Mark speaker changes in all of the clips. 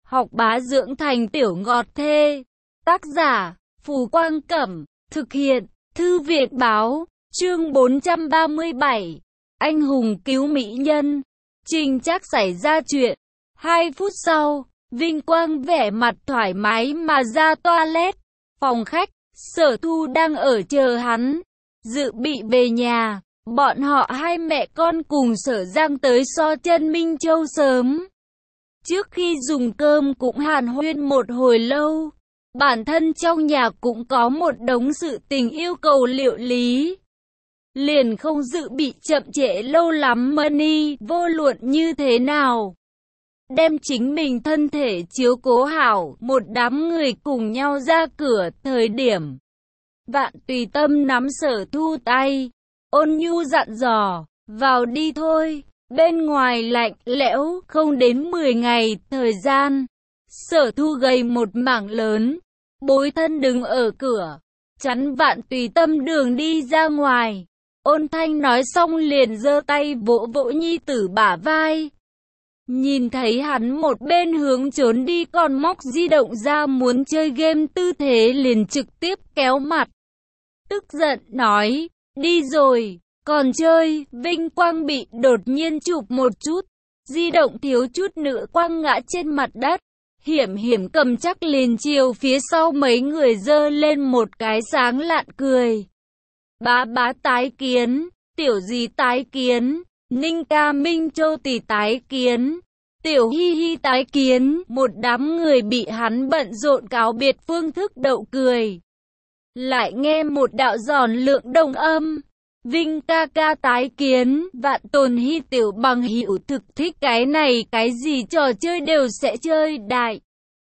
Speaker 1: học bá dưỡng thành tiểu ngọt thê. Tác giả, Phù Quang Cẩm. Thực hiện, Thư viện Báo. Chương 437. Anh hùng cứu mỹ nhân. Trình Trác xảy ra chuyện. 2 phút sau, Vinh Quang vẻ mặt thoải mái mà ra toilet. Phòng khách, Sở Thu đang ở chờ hắn. Dự bị về nhà, bọn họ hai mẹ con cùng Sở Giang tới so chân Minh Châu sớm. Trước khi dùng cơm cũng hàn huyên một hồi lâu. Bản thân trong nhà cũng có một đống sự tình yêu cầu liệu lý. Liền không dự bị chậm trễ lâu lắm Money, vô luận như thế nào. Đem chính mình thân thể chiếu cố hảo, một đám người cùng nhau ra cửa thời điểm. Vạn Tùy Tâm nắm Sở Thu tay, ôn nhu dặn dò, vào đi thôi, bên ngoài lạnh lẽo, không đến 10 ngày thời gian. Sở Thu gầy một mảng lớn, bối thân đứng ở cửa, chắn Vạn Tùy Tâm đường đi ra ngoài. Ôn Thanh nói xong liền giơ tay vỗ vỗ nhi tử bả vai. Nhìn thấy hắn một bên hướng trốn đi còn móc di động ra muốn chơi game tư thế liền trực tiếp kéo mặt. Tức giận nói, đi rồi, còn chơi. Vinh Quang bị đột nhiên chụp một chút, di động thiếu chút nữa quăng ngã trên mặt đất. Hiểm hiểm cầm chắc liền chiều phía sau mấy người giơ lên một cái sáng lạn cười. Bá bá tái kiến, tiểu gì tái kiến, Ninh ca Minh Châu tỷ tái kiến, tiểu hi hi tái kiến. Một đám người bị hắn bận rộn cáo biệt phương thức đậu cười. Lại nghe một đạo giòn lượng đồng âm. Vinh ca ca tái kiến, Vạn Tồn Hi tiểu bằng hữu thực thích cái này, cái gì trò chơi đều sẽ chơi. Đại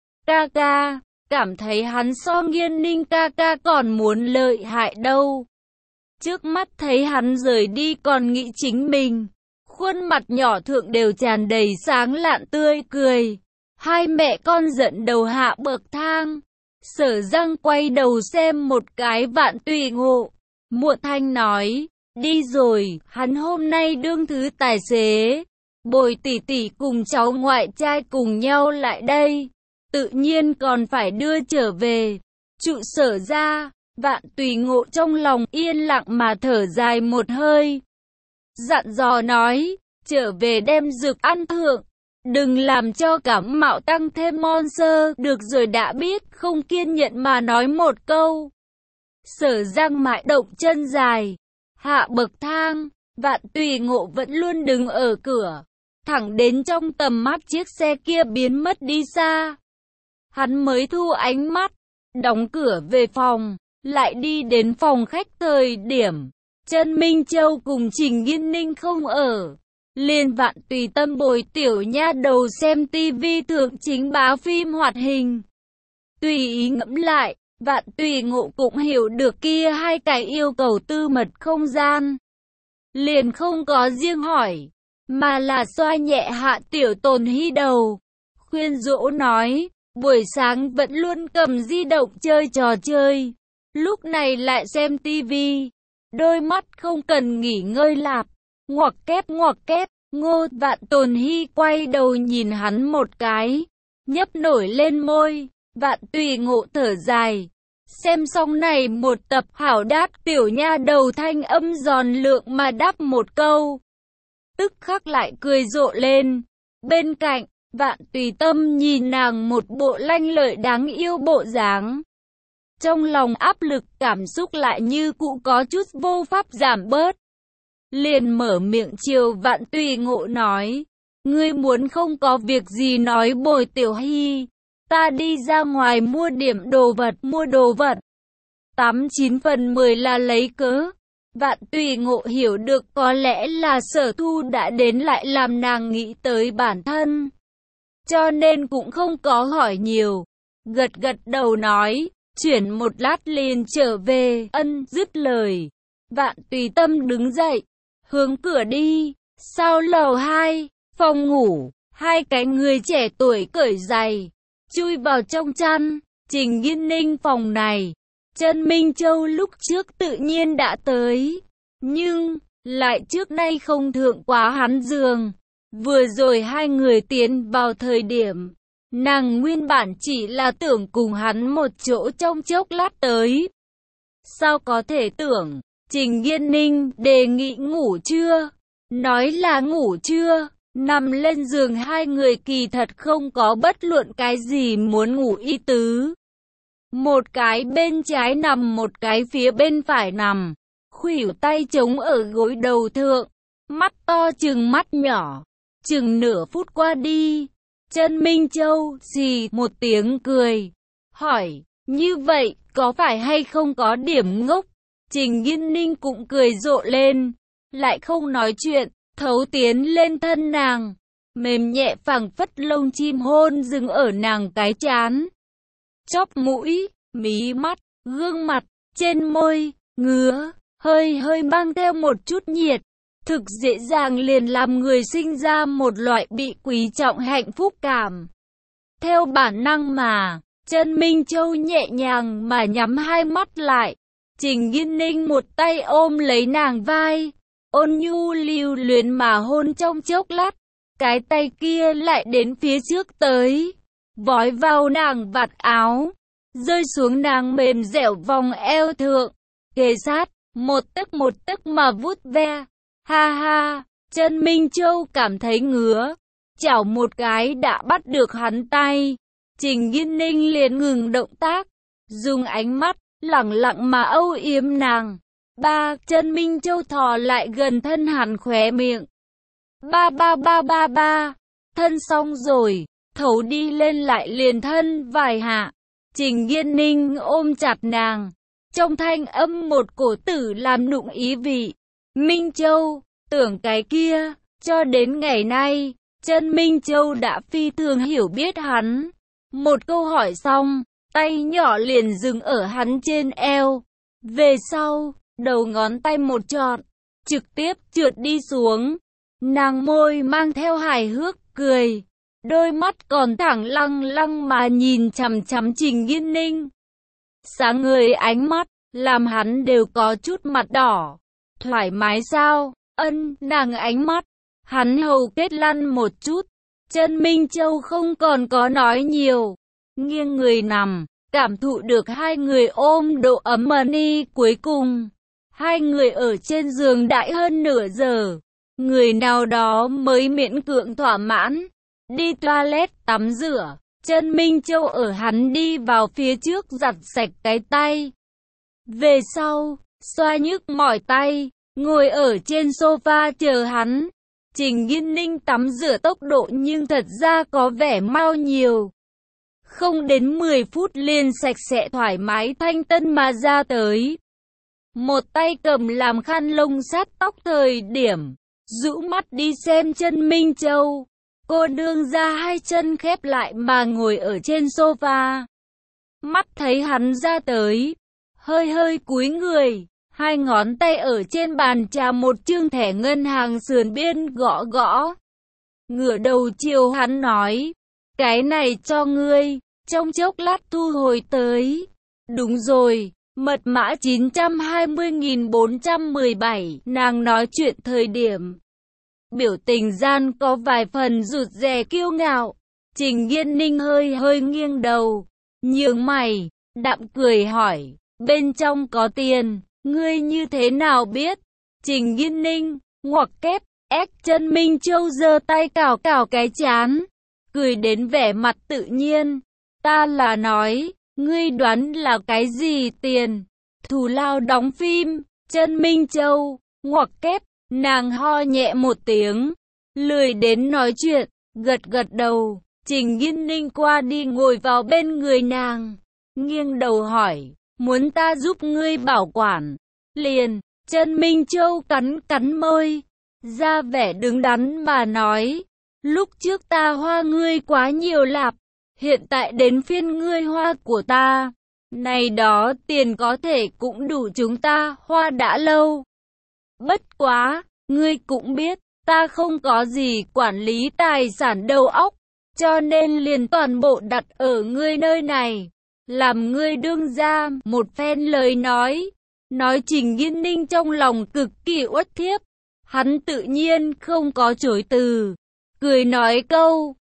Speaker 1: ca ca, cảm thấy hắn so Nghiên Ninh ca ca còn muốn lợi hại đâu. Trước mắt thấy hắn rời đi còn nghĩ chính mình. Khuôn mặt nhỏ thượng đều tràn đầy sáng lạn tươi cười. Hai mẹ con giận đầu hạ bậc thang. Sở Giang quay đầu xem một cái Vạn Tùy Ngộ. Muộn thanh nói, đi rồi, hắn hôm nay đương thứ tài xế. Bồi tỷ tỷ cùng cháu ngoại trai cùng nhau lại đây. Tự nhiên còn phải đưa trở về. Trụ sở ra, Vạn Tùy Ngộ trong lòng yên lặng mà thở dài một hơi. Dặn dò nói, trở về đem dược ăn thượng. Đừng làm cho cảm mạo tăng thêm monster. Được rồi đã biết, không kiên nhẫn mà nói một câu. Sở Giang mãi động chân dài, hạ bậc thang. Vạn Tùy Ngộ vẫn luôn đứng ở cửa, thẳng đến trong tầm mắt chiếc xe kia biến mất đi xa. Hắn mới thu ánh mắt, đóng cửa về phòng, lại đi đến phòng khách thời điểm. Chân Minh Châu cùng Trình Nghiên Ninh không ở. Liền Vạn Tùy Tâm bồi tiểu nha đầu xem tivi thượng chính bá phim hoạt hình. Tùy ý ngẫm lại, Vạn Tùy Ngộ cũng hiểu được kia hai cái yêu cầu tư mật không gian. Liền không có riêng hỏi, mà là xoa nhẹ hạ tiểu Tồn Hi đầu. Khuyên dỗ nói, buổi sáng vẫn luôn cầm di động chơi trò chơi. Lúc này lại xem tivi. Đôi mắt không cần nghỉ ngơi lạp. Ngoặc kép, Ngô. Vạn Tồn Hi quay đầu nhìn hắn một cái, nhấp nổi lên môi. Vạn Tùy Ngộ thở dài. Xem xong này một tập hảo đát, tiểu nha đầu thanh âm giòn lượng mà đáp một câu. Tức khắc lại cười rộ lên. Bên cạnh, Vạn Tùy Tâm nhìn nàng một bộ lanh lợi đáng yêu bộ dáng. Trong lòng áp lực cảm xúc lại như cũ có chút vô pháp giảm bớt. Liền mở miệng chiều Vạn Tùy Ngộ nói, ngươi muốn không có việc gì nói bồi tiểu hi, ta đi ra ngoài mua điểm đồ vật. 89 phần 10 là lấy cớ. Vạn Tùy Ngộ hiểu được có lẽ là Sở Thu đã đến lại làm nàng nghĩ tới bản thân. Cho nên cũng không có hỏi nhiều. Gật đầu nói, chuyển một lát liền trở về. Ân. Dứt lời, Vạn Tùy Tâm đứng dậy, hướng cửa đi. Sau lầu 2, phòng ngủ, hai cái người trẻ tuổi cởi giày, chui vào trong chăn. Trình Nghiên Ninh phòng này, Chân Minh Châu lúc trước tự nhiên đã tới, nhưng lại trước nay không thượng quá hắn giường. Vừa rồi hai người tiến vào thời điểm, Nàng nguyên bản chỉ là tưởng cùng hắn một chỗ trong chốc lát tới. Sao có thể tưởng, Trình Yên Ninh đề nghị ngủ trưa. Nói là ngủ trưa, nằm lên giường hai người kỳ thật không có bất luận cái gì muốn ngủ ý tứ. Một cái bên trái nằm, một cái phía bên phải nằm, khuỷu tay chống ở gối đầu thượng, mắt to chừng mắt nhỏ. Chừng nửa phút qua đi, Trân Minh Châu xì một tiếng cười, hỏi, như vậy có phải hay không có điểm ngốc? Trình Yên Ninh cũng cười rộ lên, lại không nói chuyện, thấu tiến lên thân nàng, mềm nhẹ phảng phất lông chim hôn dừng ở nàng cái trán, chóp mũi, mí mắt, gương mặt, trên môi, ngứa, hơi hơi mang theo một chút nhiệt. Thực dễ dàng liền làm người sinh ra một loại bị quý trọng hạnh phúc cảm. Theo bản năng mà, Trân Minh Châu nhẹ nhàng mà nhắm hai mắt lại. Trình Yên Ninh một tay ôm lấy nàng vai, ôn nhu lưu luyến mà hôn trong chốc lát. Cái tay kia lại đến phía trước tới, vói vào nàng vạt áo, rơi xuống nàng mềm dẻo vòng eo thượng, kề sát, một tấc mà vuốt ve. Ha ha, Trân Minh Châu cảm thấy ngứa, chảo một cái đã bắt được hắn tay. Trình Yên Ninh liền ngừng động tác, dùng ánh mắt lẳng lặng mà âu yếm nàng. Trân Minh Châu thò lại gần thân hắn khóe miệng. Ba, thân xong rồi, thấu đi lên lại liền thân vài hạ. Trình Yên Ninh ôm chặt nàng, trong thanh âm một cổ tử làm nụng ý vị. Minh Châu, tưởng cái kia, cho đến ngày nay, Trân Minh Châu đã phi thường hiểu biết hắn. Một câu hỏi xong, tay nhỏ liền dừng ở hắn trên eo. Về sau, đầu ngón tay một chọt, trực tiếp trượt đi xuống. Nàng môi mang theo hài hước cười, đôi mắt còn thẳng lăng lăng mà nhìn chằm chằm Trình Yên Ninh. Sáng ngời ánh mắt, làm hắn đều có chút mặt đỏ. Thoải mái sao? Nàng ánh mắt, hắn hầu kết lăn một chút. Trân Minh Châu không còn có nói nhiều, nghiêng người nằm, cảm thụ được hai người ôm độ ấm ni. Cuối cùng, hai người ở trên giường đãi hơn nửa giờ, người nào đó mới miễn cưỡng thỏa mãn, đi toilet tắm rửa. Trân Minh Châu ở hắn đi vào phía trước giặt sạch cái tay. Về sau, xoa nhức mỏi tay, ngồi ở trên sofa chờ hắn. Trình Yên Ninh tắm rửa tốc độ nhưng thật ra có vẻ mau nhiều. Không đến 10 phút liền sạch sẽ thoải mái thanh tân mà ra tới. Một tay cầm làm khăn lông sát tóc thời điểm, rũ mắt đi xem Trân Minh Châu. Cô đương ra hai chân khép lại mà ngồi ở trên sofa. Mắt thấy hắn ra tới, hơi hơi cúi người. Hai ngón tay ở trên bàn trà một chương thẻ ngân hàng sườn biên gõ gõ. Ngửa đầu chiều hắn nói, cái này cho ngươi, trong chốc lát thu hồi tới. Đúng rồi, mật mã 920.417, nàng nói chuyện thời điểm. Biểu tình gian có vài phần rụt rè kiêu ngạo. Trình Yên Ninh hơi hơi nghiêng đầu, nhướng mày, đạm cười hỏi, bên trong có tiền. Ngươi như thế nào biết? Trình Yên Ninh, ngoặc kép, Trân Minh Châu giơ tay cào cào cái trán, cười đến vẻ mặt tự nhiên. Ta là nói, ngươi đoán là cái gì tiền? Thù lao đóng phim. Trân Minh Châu, ngoặc kép, nàng ho nhẹ một tiếng, lười đến nói chuyện, gật gật đầu. Trình Yên Ninh qua đi ngồi vào bên người nàng, nghiêng đầu hỏi, muốn ta giúp ngươi bảo quản? Liền, Trân Minh Châu cắn cắn môi, ra vẻ đứng đắn mà nói, lúc trước ta hoa ngươi quá nhiều lạp, hiện tại đến phiên ngươi hoa của ta. Này đó tiền có thể cũng đủ chúng ta hoa đã lâu. Bất quá, ngươi cũng biết, ta không có gì quản lý tài sản đầu óc, cho nên liền toàn bộ đặt ở ngươi nơi này. Làm ngươi đương ra một phen lời nói Trình Yên Ninh trong lòng cực kỳ uất thiếp. Hắn tự nhiên không có chối từ, cười nói câu,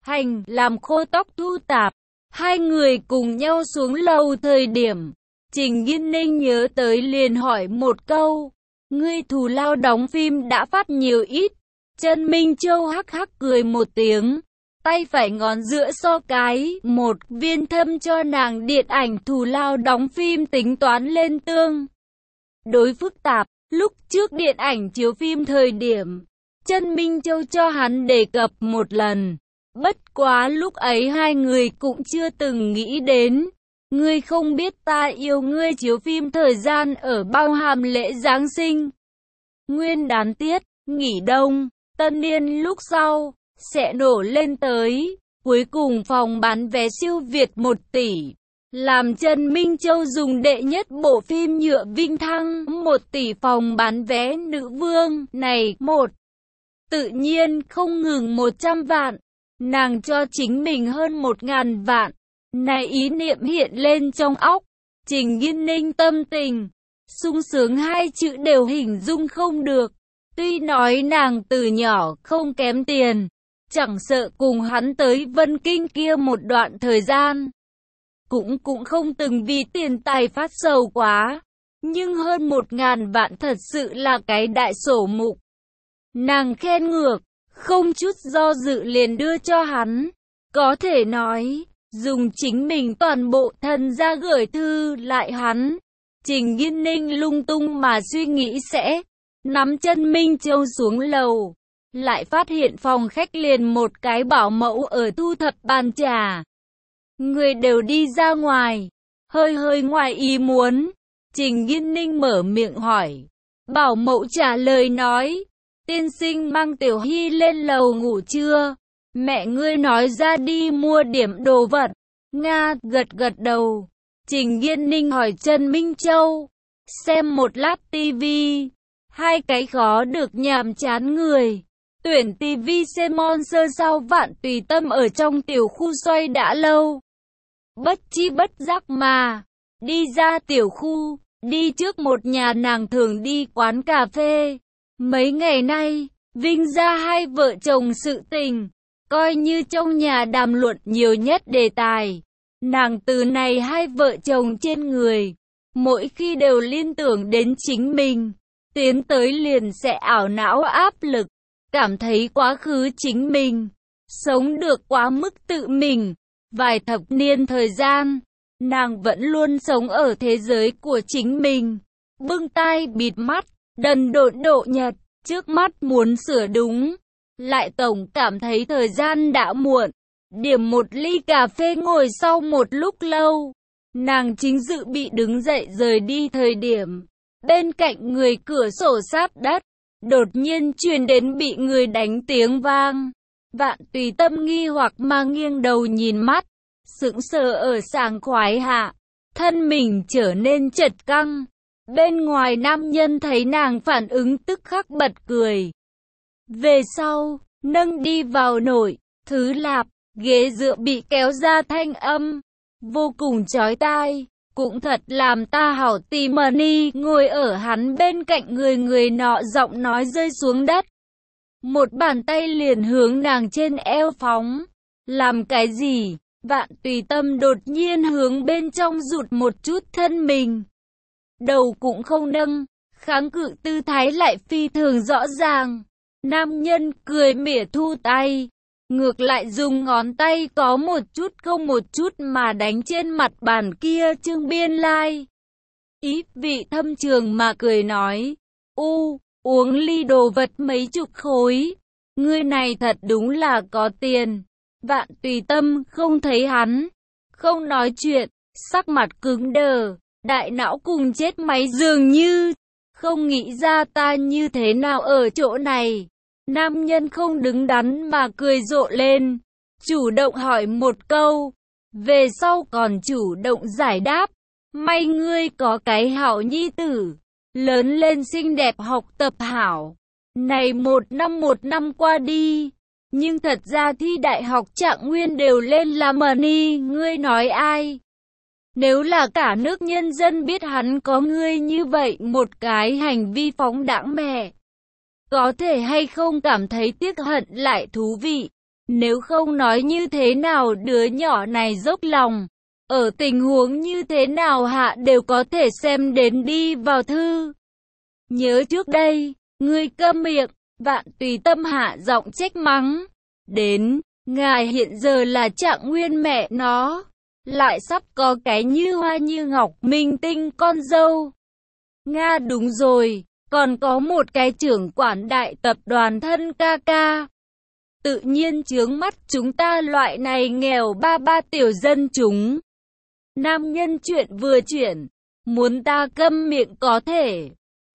Speaker 1: hành, làm khô tóc thu tạp. Hai người cùng nhau xuống lầu thời điểm Trình Nghiên Ninh nhớ tới liền hỏi một câu, ngươi thù lao đóng phim đã phát nhiều ít? Trần Minh Châu hắc hắc cười một tiếng, tay phải ngón giữa so cái một viên thâm cho nàng điện ảnh thù lao đóng phim tính toán lên tương đối phức tạp. Lúc trước điện ảnh chiếu phim thời điểm, Trần Minh Châu cho hắn đề cập một lần. Bất quá lúc ấy hai người cũng chưa từng nghĩ đến. Ngươi không biết ta yêu ngươi chiếu phim thời gian ở bao hàm lễ Giáng sinh, Nguyên đán tiết, nghỉ đông, tân niên lúc sau, sẽ nổ lên tới. Cuối cùng phòng bán vé siêu việt 1 tỷ. Làm Trần Minh Châu dùng đệ nhất bộ phim nhựa vinh thăng 1 tỷ phòng bán vé nữ vương này tự nhiên không ngừng 100 vạn. Nàng cho chính mình hơn 1.000 vạn. Này ý niệm hiện lên trong óc. Trình Nghiên Ninh tâm tình sung sướng hai chữ đều hình dung không được. Tuy nói nàng từ nhỏ không kém tiền, chẳng sợ cùng hắn tới Vân Kinh kia một đoạn thời gian, cũng không từng vì tiền tài phát sầu quá. Nhưng hơn 1.000 vạn thật sự là cái đại sổ mục. Nàng khen ngược, không chút do dự liền đưa cho hắn. Có thể nói, dùng chính mình toàn bộ thân ra gửi thư lại hắn. Trình Nghiên Ninh lung tung mà suy nghĩ sẽ nắm chân Minh Châu xuống lầu. Lại phát hiện phòng khách liền một cái bảo mẫu ở thu thập bàn trà. Người đều đi ra ngoài. Hơi ngoài ý muốn. Trình Nghiên Ninh mở miệng hỏi. Bảo mẫu trả lời nói. Tiên sinh mang Tiểu Hy lên lầu ngủ chưa? Mẹ ngươi nói ra đi mua điểm đồ vật. Nga gật đầu. Trình Nghiên Ninh hỏi Trần Minh Châu. Xem một lát tivi. Hai cái khó được nhàm chán người. Tuyển tivi xem Monster sao Vạn Tùy Tâm ở trong tiểu khu xoay đã lâu. Bất chi bất giác mà. Đi ra tiểu khu. Đi trước một nhà nàng thường đi quán cà phê. Mấy ngày nay, Vinh ra hai vợ chồng sự tình, coi như trong nhà đàm luận nhiều nhất đề tài. Nàng từ này hai vợ chồng trên người, mỗi khi đều liên tưởng đến chính mình, tiến tới liền sẽ ảo não áp lực, cảm thấy quá khứ chính mình, sống được quá mức tự mình. Vài thập niên thời gian, nàng vẫn luôn sống ở thế giới của chính mình, bưng tai bịt mắt. Đần độn độ nhật, trước mắt muốn sửa đúng, lại tổng cảm thấy thời gian đã muộn. Điểm một ly cà phê ngồi sau một lúc lâu, nàng chính dự bị đứng dậy rời đi thời điểm, bên cạnh người cửa sổ sát đất, đột nhiên truyền đến bị người đánh tiếng vang. Vạn Tùy Tâm nghi hoặc mà nghiêng đầu nhìn mắt, sững sờ ở sảng khoái hạ, thân mình trở nên chật căng. Bên ngoài nam nhân thấy nàng phản ứng tức khắc bật cười. Về sau, nâng đi vào nội, thứ lạp, ghế dựa bị kéo ra thanh âm, vô cùng chói tai, cũng thật làm ta hảo tỉ mỉ ngồi ở hắn bên cạnh người nọ giọng nói rơi xuống đất. Một bàn tay liền hướng nàng trên eo phóng. Làm cái gì? Vạn Tùy Tâm đột nhiên hướng bên trong rụt một chút thân mình. Đầu cũng không nâng, kháng cự tư thái lại phi thường rõ ràng. Nam nhân cười mỉa thu tay, ngược lại dùng ngón tay có một chút không một chút mà đánh trên mặt bàn kia Trương Biên Lai. Ý vị thâm trường mà cười nói, uống ly đồ vật mấy chục khối, ngươi này thật đúng là có tiền. Vạn Tùy Tâm không thấy hắn, không nói chuyện, sắc mặt cứng đờ. Đại não cùng chết máy dường như, không nghĩ ra ta như thế nào ở chỗ này. Nam nhân không đứng đắn mà cười rộ lên, chủ động hỏi một câu, về sau còn chủ động giải đáp. May ngươi có cái hảo nhi tử, lớn lên xinh đẹp học tập hảo. Này một năm qua đi, nhưng thật ra thi đại học Trạng Nguyên đều lên làm money, ngươi nói ai? Nếu là cả nước nhân dân biết hắn có ngươi như vậy một cái hành vi phóng đãng mẹ, có thể hay không cảm thấy tiếc hận lại thú vị. Nếu không nói như thế nào đứa nhỏ này dốc lòng. Ở tình huống như thế nào hạ đều có thể xem đến đi vào thư. Nhớ trước đây, ngươi câm miệng, Vạn Tùy Tâm hạ giọng trách mắng. Đến, ngài hiện giờ là Trạng Nguyên mẹ nó. Lại sắp có cái như hoa như ngọc minh tinh con dâu. Nga đúng rồi, còn có một cái trưởng quản đại tập đoàn thân ca ca. Tự nhiên chướng mắt chúng ta loại này nghèo ba ba tiểu dân chúng. Nam nhân chuyện vừa chuyển, muốn ta câm miệng có thể.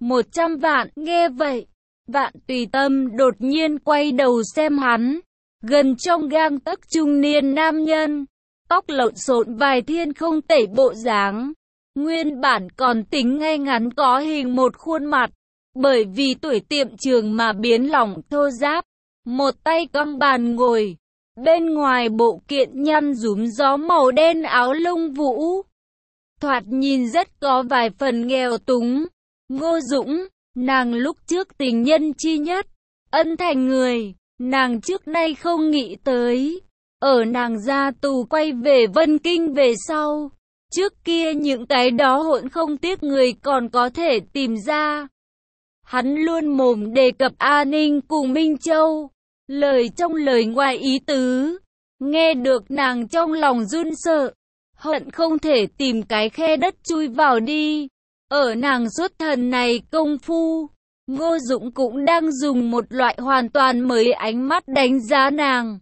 Speaker 1: 100 vạn, nghe vậy. Vạn Tùy Tâm đột nhiên quay đầu xem hắn. Gần trong gang tấc trung niên nam nhân. Tóc lộn xộn vài thiên không tẩy bộ dáng. Nguyên bản còn tính ngay ngắn có hình một khuôn mặt. Bởi vì tuổi tiệm trường mà biến lỏng thô ráp. Một tay cong bàn ngồi. Bên ngoài bộ kiện nhăn rúm gió màu đen áo lông vũ. Thoạt nhìn rất có vài phần nghèo túng. Ngô Dũng, nàng lúc trước tình nhân chi nhất. Ân thành người, nàng trước nay không nghĩ tới. Ở nàng ra tù quay về Vân Kinh về sau. Trước kia những cái đó hỗn không tiếc người còn có thể tìm ra. Hắn luôn mồm đề cập A Ninh cùng Minh Châu. Lời trong lời ngoài ý tứ. Nghe được nàng trong lòng run sợ. Hận không thể tìm cái khe đất chui vào đi. Ở nàng xuất thần này công phu. Ngô Dũng cũng đang dùng một loại hoàn toàn mới ánh mắt đánh giá nàng.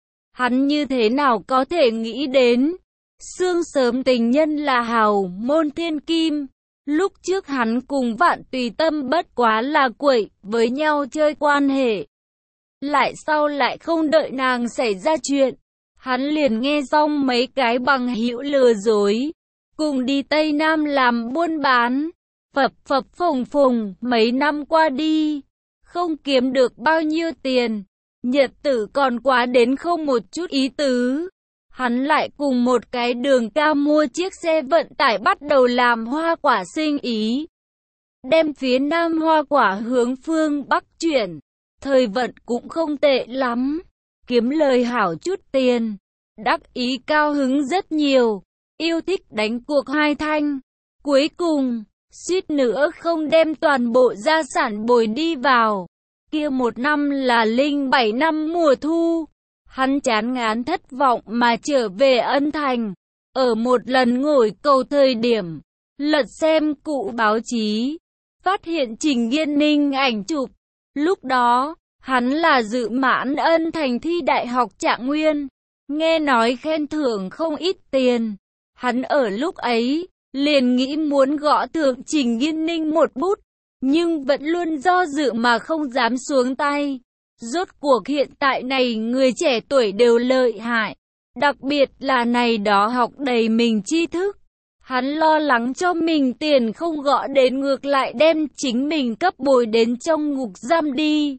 Speaker 1: Hắn như thế nào có thể nghĩ đến. Sương sớm tình nhân là hào môn thiên kim. Lúc trước hắn cùng Vạn Tùy Tâm bất quá là quậy với nhau chơi quan hệ. Lại sau lại không đợi nàng xảy ra chuyện. Hắn liền nghe xong mấy cái bằng hữu lừa dối. Cùng đi Tây Nam làm buôn bán. Phập phập phồng phồng mấy năm qua đi. Không kiếm được bao nhiêu tiền. Nhật tử còn quá đến không một chút ý tứ. Hắn lại cùng một cái đường cao mua chiếc xe vận tải bắt đầu làm hoa quả sinh ý. Đem phía Nam hoa quả hướng phương Bắc chuyển. Thời vận cũng không tệ lắm. Kiếm lời hảo chút tiền. Đắc ý cao hứng rất nhiều. Yêu thích đánh cuộc hai thanh. Cuối cùng, suýt nữa không đem toàn bộ gia sản bồi đi vào. Kia một năm là 07 năm mùa thu. Hắn chán ngán thất vọng mà trở về Ân Thành. Ở một lần ngồi cầu thời điểm, lật xem cụ báo chí, phát hiện Trình Nghiên Ninh ảnh chụp. Lúc đó, hắn là dự mãn Ân Thành thi đại học Trạng Nguyên. Nghe nói khen thưởng không ít tiền. Hắn ở lúc ấy, liền nghĩ muốn gõ thưởng Trình Nghiên Ninh một bút. Nhưng vẫn luôn do dự mà không dám xuống tay. Rốt cuộc hiện tại này người trẻ tuổi đều lợi hại. Đặc biệt là này đó học đầy mình tri thức. Hắn lo lắng cho mình tiền không gõ đến ngược lại đem chính mình cấp bồi đến trong ngục giam đi.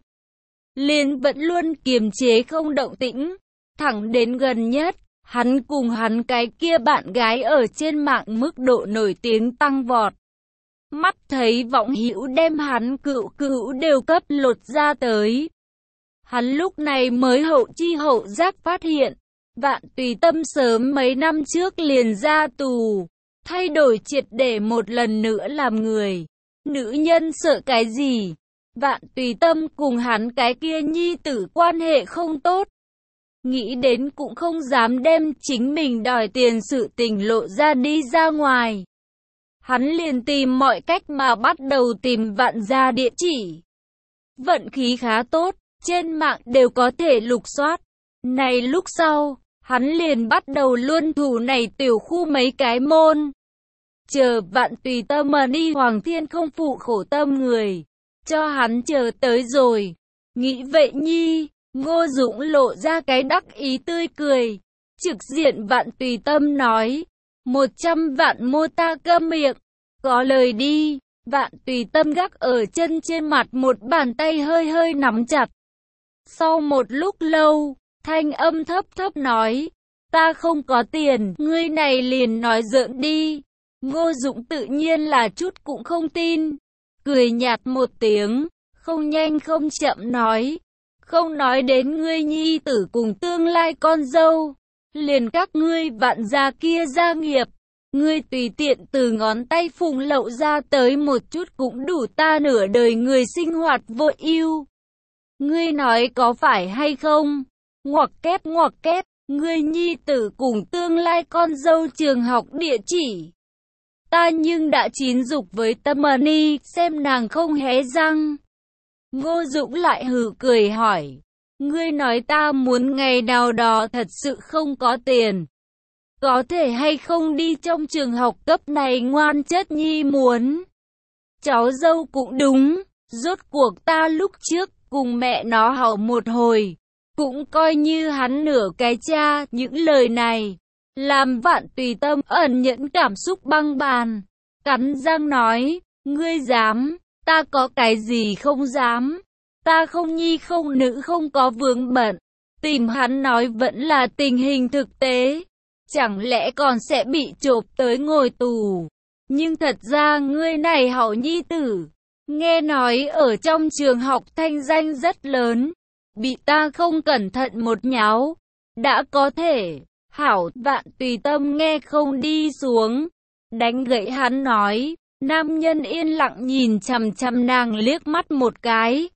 Speaker 1: Liền vẫn luôn kiềm chế không động tĩnh. Thẳng đến gần nhất, hắn cùng hắn cái kia bạn gái ở trên mạng mức độ nổi tiếng tăng vọt. Mắt thấy võng hữu đem hắn cựu đều cấp lột ra tới. Hắn lúc này mới hậu chi hậu giác phát hiện, Vạn Tùy Tâm sớm mấy năm trước liền ra tù, thay đổi triệt để một lần nữa làm người. Nữ nhân sợ cái gì? Vạn Tùy Tâm cùng hắn cái kia nhi tử quan hệ không tốt. Nghĩ đến cũng không dám đem chính mình đòi tiền sự tình lộ ra đi ra ngoài. Hắn liền tìm mọi cách mà bắt đầu tìm Vạn gia địa chỉ. Vận khí khá tốt, trên mạng đều có thể lục soát. Này lúc sau, hắn liền bắt đầu luân thủ này tiểu khu mấy cái môn. Chờ Vạn Tùy Tâm mà đi Hoàng Thiên không phụ khổ tâm người. Cho hắn chờ tới rồi. Nghĩ vậy nhi, Ngô Dũng lộ ra cái đắc ý tươi cười. Trực diện Vạn Tùy Tâm nói. 100 vạn mô ta câm miệng. Có lời đi. Vạn Tùy Tâm gác ở chân trên mặt một bàn tay hơi hơi nắm chặt. Sau một lúc lâu, thanh âm thấp thấp nói. Ta không có tiền, ngươi này liền nói giỡn đi. Ngô Dũng tự nhiên là chút cũng không tin. Cười nhạt một tiếng, không nhanh không chậm nói. Không nói đến ngươi nhi tử cùng tương lai con dâu, liền các ngươi vạn gia kia gia nghiệp, ngươi tùy tiện từ ngón tay phùng lậu ra tới một chút cũng đủ ta nửa đời người sinh hoạt vô ưu. Ngươi nói có phải hay không? Ngoặc kép, ngươi nhi tử cùng tương lai con dâu trường học địa chỉ. Ta nhưng đã chín dục với Tâm Ni, xem nàng không hé răng. Ngô Dũng lại hừ cười hỏi, ngươi nói ta muốn ngày nào đó thật sự không có tiền, có thể hay không đi trong trường học cấp này ngoan chất nhi muốn. Cháu dâu cũng đúng, rốt cuộc ta lúc trước cùng mẹ nó hầu một hồi, cũng coi như hắn nửa cái cha. Những lời này làm Vạn Tùy Tâm ẩn nhẫn cảm xúc băng bàn, cắn răng nói, ngươi dám, ta có cái gì không dám, ta không nhi không nữ không có vướng bận. Tìm hắn nói vẫn là tình hình thực tế, chẳng lẽ còn sẽ bị chộp tới ngồi tù. Nhưng thật ra ngươi này hảo nhi tử, nghe nói ở trong trường học thanh danh rất lớn, bị ta không cẩn thận một nháo, đã có thể. Hảo. Vạn Tùy Tâm nghe không đi xuống, đánh gãy hắn nói. Nam nhân yên lặng nhìn chằm chằm nàng liếc mắt một cái.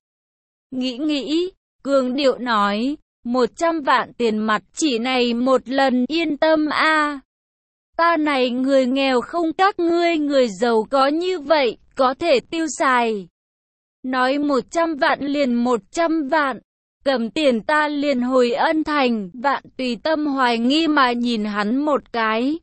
Speaker 1: Nghĩ, cường điệu nói, 100 vạn tiền mặt chỉ này một lần, yên tâm a. Ta này người nghèo không các ngươi người giàu có như vậy, có thể tiêu xài. Nói 100 vạn liền 100 vạn, cầm tiền ta liền hồi ân thành. Vạn Tùy Tâm hoài nghi mà nhìn hắn một cái.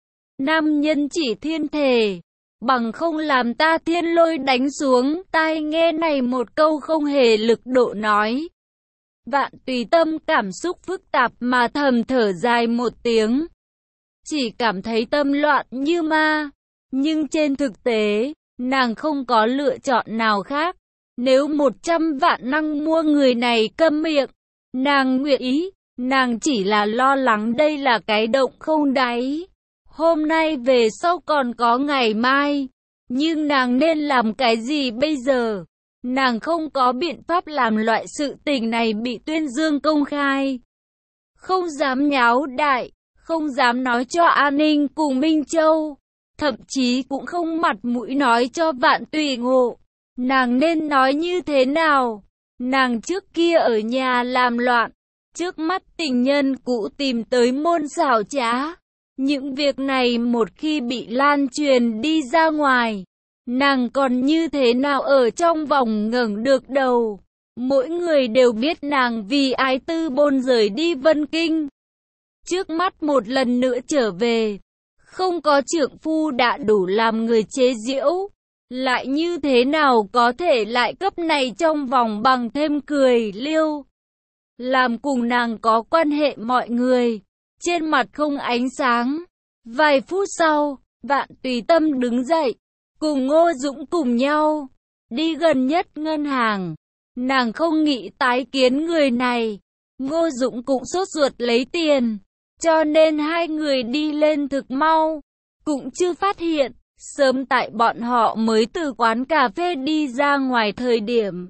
Speaker 1: Nam nhân chỉ thiên thề, bằng không làm ta thiên lôi đánh xuống. Tai nghe này một câu không hề lực độ nói. Vạn Tùy Tâm cảm xúc phức tạp mà thầm thở dài một tiếng. Chỉ cảm thấy tâm loạn như ma. Nhưng trên thực tế, nàng không có lựa chọn nào khác. Nếu 100 vạn năng mua người này câm miệng, nàng nguyện ý. Nàng chỉ là lo lắng đây là cái động không đáy. Hôm nay về sau còn có ngày mai. Nhưng nàng nên làm cái gì bây giờ? Nàng không có biện pháp làm loại sự tình này bị tuyên dương công khai. Không dám nháo đại, không dám nói cho An Ninh cùng Minh Châu. Thậm chí cũng không mặt mũi nói cho Vạn Tùy Ngộ. Nàng nên nói như thế nào? Nàng trước kia ở nhà làm loạn, trước mắt tình nhân cũ tìm tới môn xảo trá. Những việc này một khi bị lan truyền đi ra ngoài, nàng còn như thế nào ở trong vòng ngẩng được đầu? Mỗi người đều biết nàng vì ái tư bôn rời đi Vân Kinh. Trước mắt một lần nữa trở về, không có trượng phu đã đủ làm người chế giễu. Lại như thế nào có thể lại cấp này trong vòng bằng thêm cười liêu. Làm cùng nàng có quan hệ mọi người, trên mặt không ánh sáng. Vài phút sau, Vạn Tùy Tâm đứng dậy, cùng Ngô Dũng cùng nhau, đi gần nhất ngân hàng. Nàng không nghĩ tái kiến người này. Ngô Dũng cũng sốt ruột lấy tiền, cho nên hai người đi lên thực mau, cũng chưa phát hiện. Sớm tại bọn họ mới từ quán cà phê đi ra ngoài thời điểm,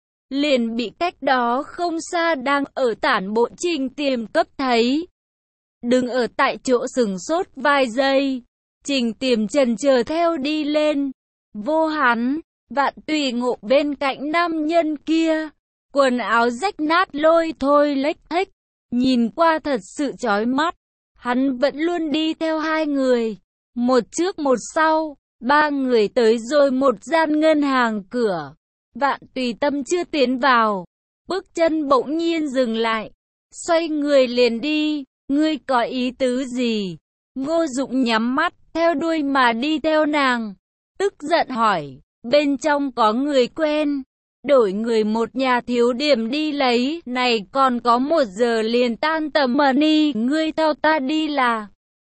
Speaker 1: liền bị cách đó không xa đang ở tản bộ Trình Tiềm cấp thấy. Đứng ở tại chỗ sừng sốt vài giây, Trình Tiềm chần chờ theo đi lên. Vô hắn, Vạn Tùy Ngộ bên cạnh nam nhân kia, quần áo rách nát lôi thôi lếch thếch, nhìn qua thật sự chói mắt. Hắn vẫn luôn đi theo hai người, một trước một sau, ba người tới rồi một gian ngân hàng cửa. Vạn Tùy Tâm chưa tiến vào, bước chân bỗng nhiên dừng lại, xoay người liền đi. Ngươi có ý tứ gì? Ngô Dũng nhắm mắt, theo đuôi mà đi theo nàng, tức giận hỏi, bên trong có người quen, đổi người một nhà thiếu điểm đi lấy, này còn có 1 giờ liền tan tầm mà đi, ngươi theo ta đi là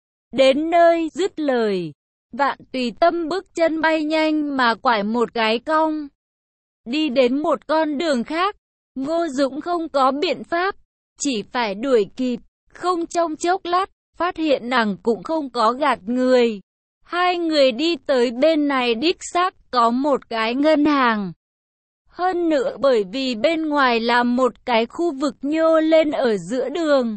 Speaker 1: đến nơi. Dứt lời, Vạn Tùy Tâm bước chân bay nhanh mà quải một cái cong, đi đến một con đường khác. Ngô Dũng không có biện pháp, chỉ phải đuổi kịp. Không trong chốc lát, phát hiện nàng cũng không có gạt người. Hai người đi tới bên này đích xác có một cái ngân hàng. Hơn nữa bởi vì bên ngoài là một cái khu vực nhô lên ở giữa đường.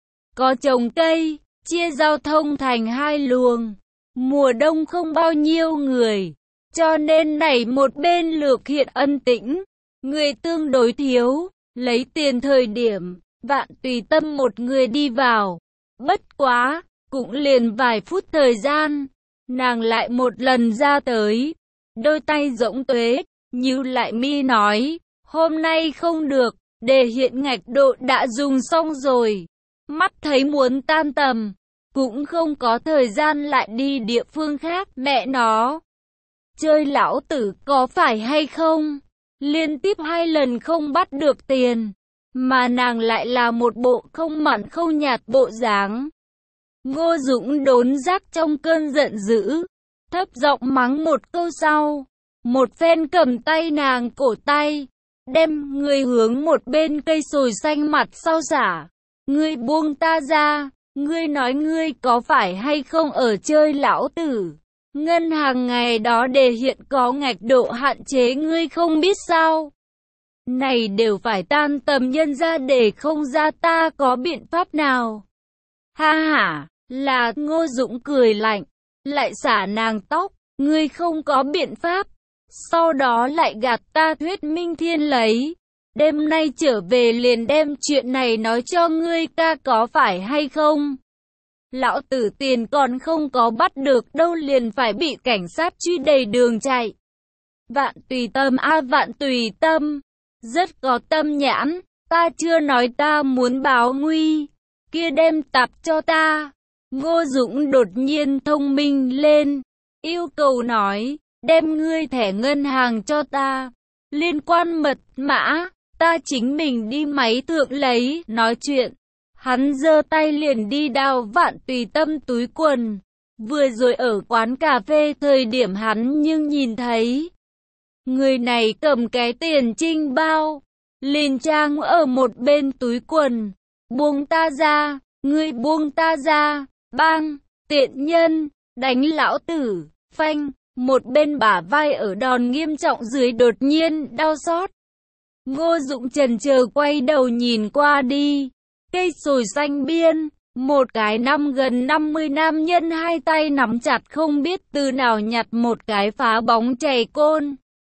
Speaker 1: Có trồng cây, chia giao thông thành hai luồng. Mùa đông không bao nhiêu người, cho nên này một bên lược hiện ân tĩnh, người tương đối thiếu, lấy tiền thời điểm, Vạn Tùy Tâm một người đi vào. Bất quá, cũng liền vài phút thời gian, nàng lại một lần ra tới, đôi tay rỗng tuế, nhíu lại mi nói, hôm nay không được, đề hiện ngạch độ đã dùng xong rồi, mắt thấy muốn tan tầm, cũng không có thời gian lại đi địa phương khác, mẹ nó. Chơi lão tử có phải hay không? Liên tiếp 2 lần không bắt được tiền, mà nàng lại là một bộ không mặn không nhạt bộ dáng. Ngô Dũng đốn giác trong cơn giận dữ, thấp giọng mắng một câu sau, một phen cầm tay nàng cổ tay, đem người hướng một bên cây sồi xanh mặt sau xả. Ngươi buông ta ra, ngươi nói ngươi có phải hay không ở chơi lão tử? Ngân hàng ngày đó đề hiện có ngạch độ hạn chế ngươi không biết sao? Này đều phải tan tầm nhân ra để không ra ta có biện pháp nào? Ha ha, là Ngô Dũng cười lạnh, lại xả nàng tóc, ngươi không có biện pháp. Sau đó lại gạt ta thuyết minh thiên lấy. Đêm nay trở về liền đem chuyện này nói cho ngươi ca có phải hay không? Lão tử tiền còn không có bắt được đâu liền phải bị cảnh sát truy đầy đường chạy. Vạn Tùy Tâm Vạn Tùy Tâm, rất có tâm nhãn, ta chưa nói ta muốn báo nguy, kia đem tạp cho ta. Ngô Dũng đột nhiên thông minh lên, yêu cầu nói, đem ngươi thẻ ngân hàng cho ta, liên quan mật mã, ta chính mình đi máy thượng lấy, nói chuyện. Hắn giơ tay liền đi đào Vạn Tùy Tâm túi quần. Vừa rồi ở quán cà phê thời điểm hắn nhưng nhìn thấy người này cầm cái tiền trinh bao, liền trang ở một bên túi quần. Buông ta ra, ngươi buông ta ra, bang, tiện nhân, đánh lão tử, phanh. Một bên bả vai ở đòn nghiêm trọng dưới đột nhiên đau xót. Ngô Dũng chần chờ quay đầu nhìn qua đi. Cây sồi xanh biên, một cái năm gần 50 nam nhân hai tay nắm chặt không biết từ nào nhặt một cái phá bóng chày côn.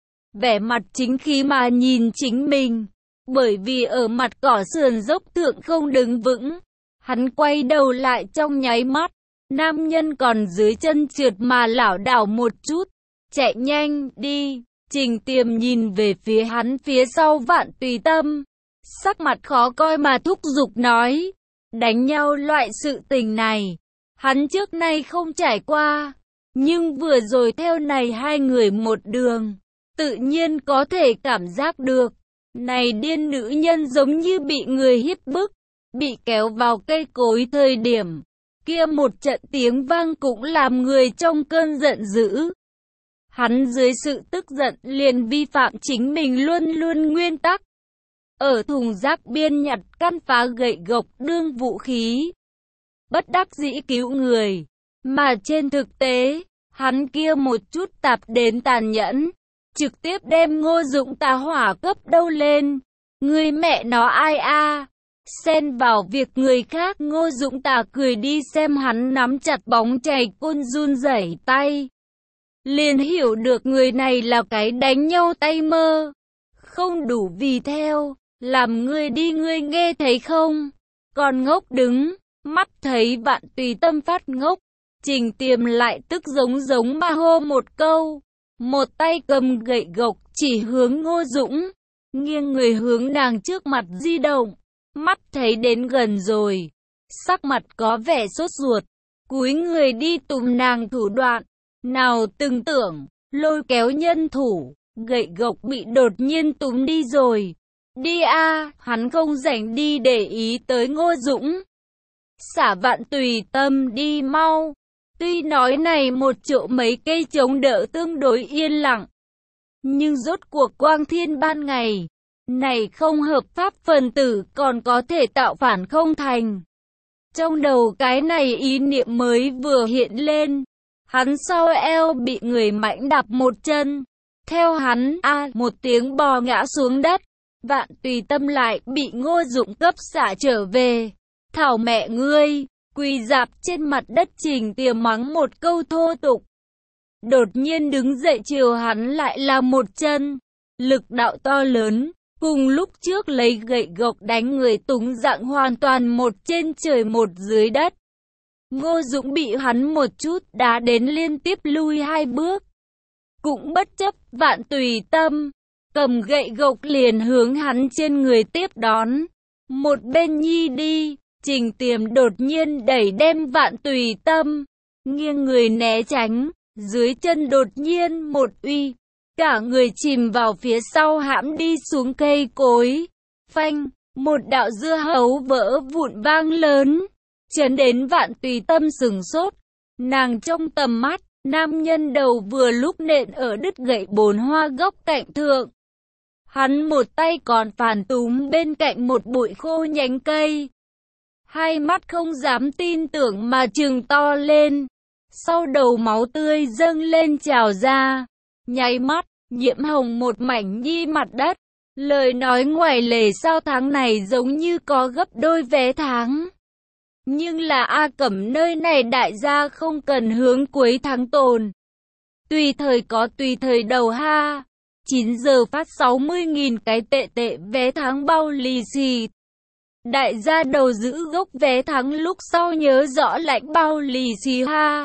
Speaker 1: Vẻ mặt chính khí mà nhìn chính mình, bởi vì ở mặt cỏ sườn dốc thượng không đứng vững. Hắn quay đầu lại trong nháy mắt, nam nhân còn dưới chân trượt mà lảo đảo một chút, chạy nhanh đi. Trình Tiềm nhìn về phía hắn phía sau Vạn Tùy Tâm, sắc mặt khó coi mà thúc giục nói, đánh nhau loại sự tình này, hắn trước nay không trải qua, nhưng vừa rồi theo này hai người một đường, tự nhiên có thể cảm giác được, này điên nữ nhân giống như bị người hiếp bức, bị kéo vào cây cối thời điểm, kia một trận tiếng vang cũng làm người trong cơn giận dữ. Hắn dưới sự tức giận liền vi phạm chính mình luôn luôn nguyên tắc. Ở thùng rác biên nhặt căn phá gậy gộc đương vũ khí. Bất đắc dĩ cứu người. Mà trên thực tế, hắn kia một chút tạp đến tàn nhẫn. Trực tiếp đem Ngô Dũng tà hỏa cấp đâu lên. Người mẹ nó ai a? Xen vào việc người khác. Ngô Dũng tà cười đi xem hắn nắm chặt bóng chày côn run rẩy tay. Liền hiểu được người này là cái đánh nhau tay mơ. Không đủ vì theo. Làm ngươi đi ngươi nghe thấy không? Còn ngốc đứng, mắt thấy Vạn Tùy Tâm phát ngốc. Trình Tiềm lại tức giống mà hô một câu. Một tay cầm gậy gộc chỉ hướng Ngô Dũng. Nghiêng người hướng nàng trước mặt di động. Mắt thấy đến gần rồi. Sắc mặt có vẻ sốt ruột. Cúi người đi túm nàng thủ đoạn. Nào từng tưởng, lôi kéo nhân thủ. Gậy gộc bị đột nhiên túm đi rồi. Đi a, hắn không rảnh đi để ý tới Ngô Dũng. Xả Vạn Tùy Tâm đi mau. Tuy nói này một chỗ mấy cây chống đỡ tương đối yên lặng. Nhưng rốt cuộc quang thiên ban ngày. Này không hợp pháp phần tử còn có thể tạo phản không thành. Trong đầu cái này ý niệm mới vừa hiện lên. Hắn sau eo bị người mạnh đạp một chân. Theo hắn, một tiếng bò ngã xuống đất. Vạn Tùy Tâm lại bị Ngô Dụng cấp xả trở về. Thảo mẹ ngươi, quỳ rạp trên mặt đất Trình Tiềm mắng một câu thô tục. Đột nhiên đứng dậy chiều hắn lại là một chân. Lực đạo to lớn, cùng lúc trước lấy gậy gộc đánh người túng dạng hoàn toàn một trên trời một dưới đất. Ngô Dụng bị hắn một chút đá đến liên tiếp lui 2 bước. Cũng bất chấp, Vạn Tùy Tâm cầm gậy gộc liền hướng hắn trên người tiếp đón. Một bên nhi đi, Trình Tiềm đột nhiên đẩy đem Vạn Tùy Tâm, nghiêng người né tránh, dưới chân đột nhiên một uy, cả người chìm vào phía sau hãm đi xuống cây cối. Phanh, một đạo dưa hấu vỡ vụn vang lớn, chấn đến Vạn Tùy Tâm sửng sốt. Nàng trong tầm mắt, nam nhân đầu vừa lúc nện ở đứt gậy 4 hoa gốc cạnh thượng. Hắn một tay còn phản túm bên cạnh một bụi khô nhánh cây. Hai mắt không dám tin tưởng mà trừng to lên. Sau đầu máu tươi dâng lên trào ra. Nháy mắt, nhiễm hồng một mảnh nhi mặt đất. Lời nói ngoài lề sao tháng này giống như có gấp đôi vé tháng. Nhưng là A Cẩm nơi này đại gia không cần hướng cuối tháng tồn. Tùy thời có tùy thời đầu ha. 9 giờ phát 60.000 cái tệ vé tháng bao lì xì. Đại gia đầu giữ gốc vé tháng lúc sau nhớ rõ lãnh bao lì xì ha.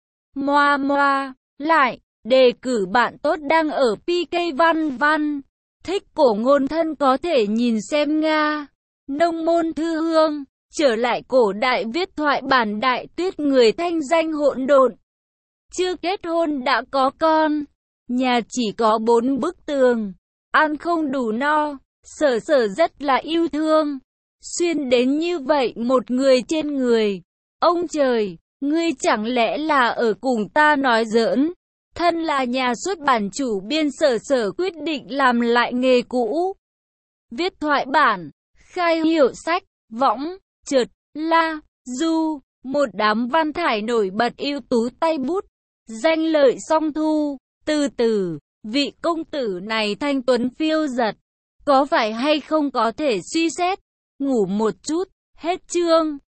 Speaker 1: Moa, lại, đề cử bạn tốt đang ở PK Văn Văn. Thích cổ ngôn thân có thể nhìn xem Nga. Nông môn thư hương, trở lại cổ đại viết thoại bản Đại Tuyết người thanh danh hỗn độn. Chưa kết hôn đã có con. Nhà chỉ có 4 bức tường, ăn không đủ no, sở rất là yêu thương. Xuyên đến như vậy một người trên người. Ông trời, ngươi chẳng lẽ là ở cùng ta nói giỡn? Thân là nhà xuất bản chủ biên sở quyết định làm lại nghề cũ. Viết thoại bản, khai hiệu sách, võng, trượt, la, du, một đám văn thải nổi bật ưu tú tay bút, danh lợi song thu. Từ từ, vị công tử này thanh tuấn phiêu giật, có phải hay không có thể suy xét, ngủ một chút, hết chương.